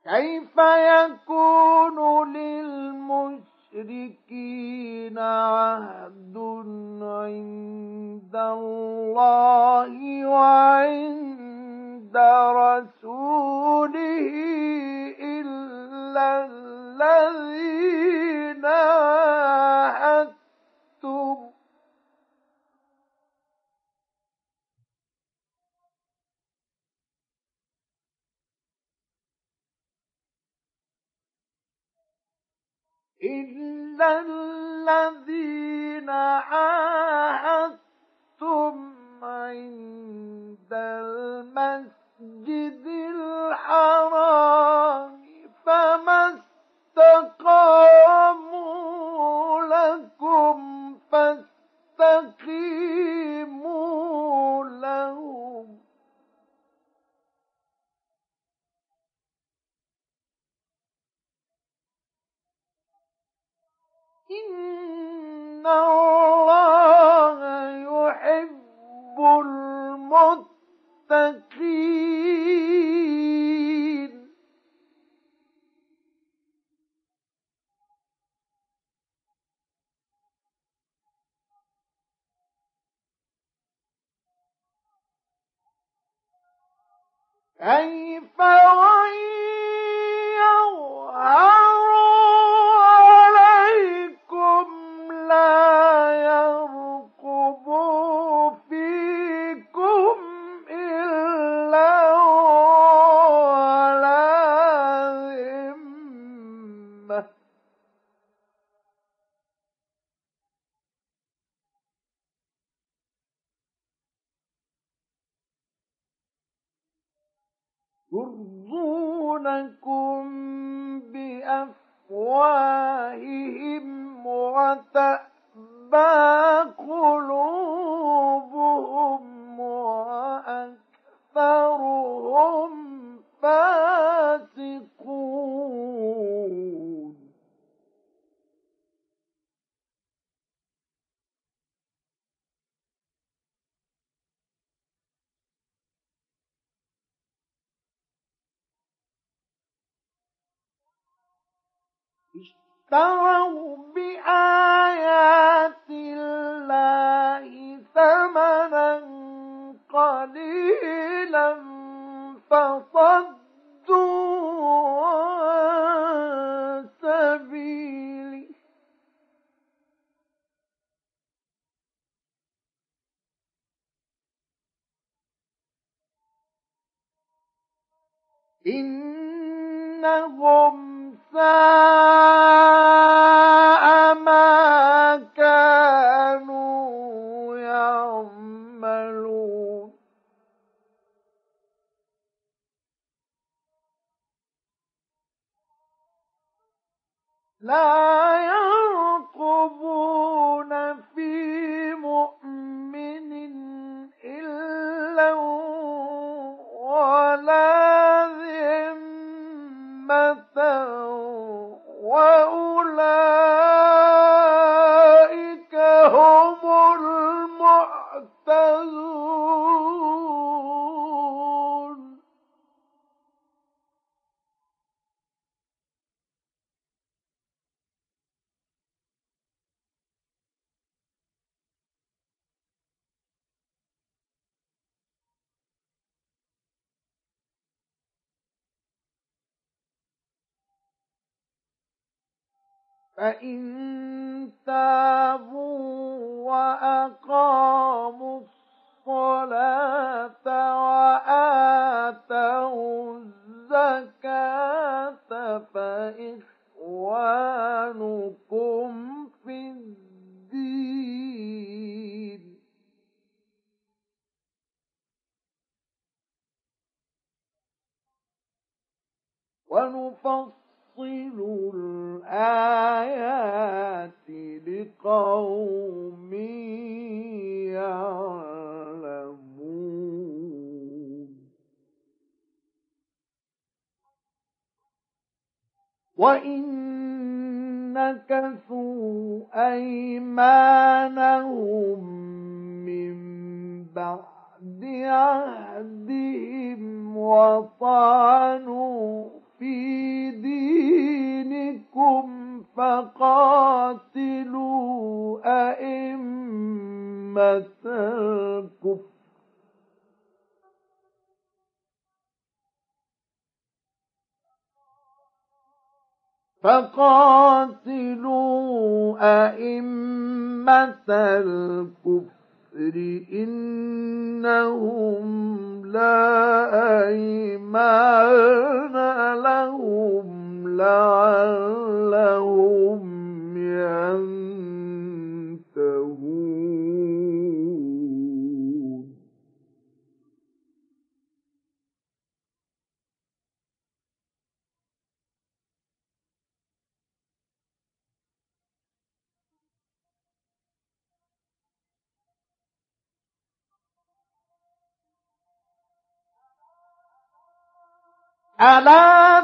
كيف يكون للمشركين عهد عند الله وعند رسوله إلا الذين عاهدتم عند المسجد الحرام فما استقاموا لكم فاستقيموا لهم إن الله يحب المتقين كيف وإن يظهروا عليكم لا يرقبوا فيكم إلا ولا ذمة يرضونكم بأفواههم وتأبى قلوبهم وأكثرهم فاسقون اشتروا بآيات الله ثمنا قليلا فصدوا عن سبيله إنهم ساء ما كانوا يعملون لا يرقبون في مؤمن إلا ولا ذمة وأولئك هم المعتدون فإن تابوا وأقاموا الصلاة وآتوا الزكاة فإخوانكم في الدين ونفصل الآيات لقوم يعلمون وإن نكثوا أيمانهم من بعد عهدهم وطعنوا في فقاتلوا أئمة الكفر إنهم لا أيمان لهم لعلهم ينتهون ألا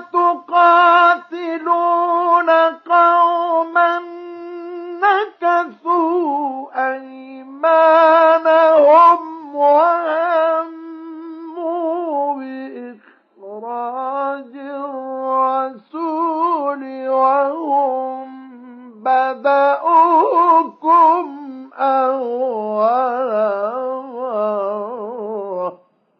تقاتلون قوما نكثوا أيمانهم وهموا بإخراج الرسول وهم بدأوكم أول مرة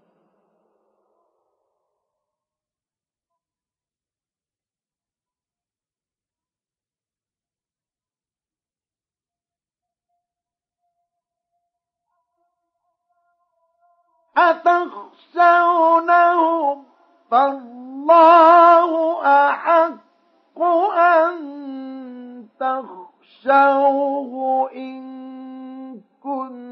أتخشونهم فالله أحق أن تخشوه إن كنتم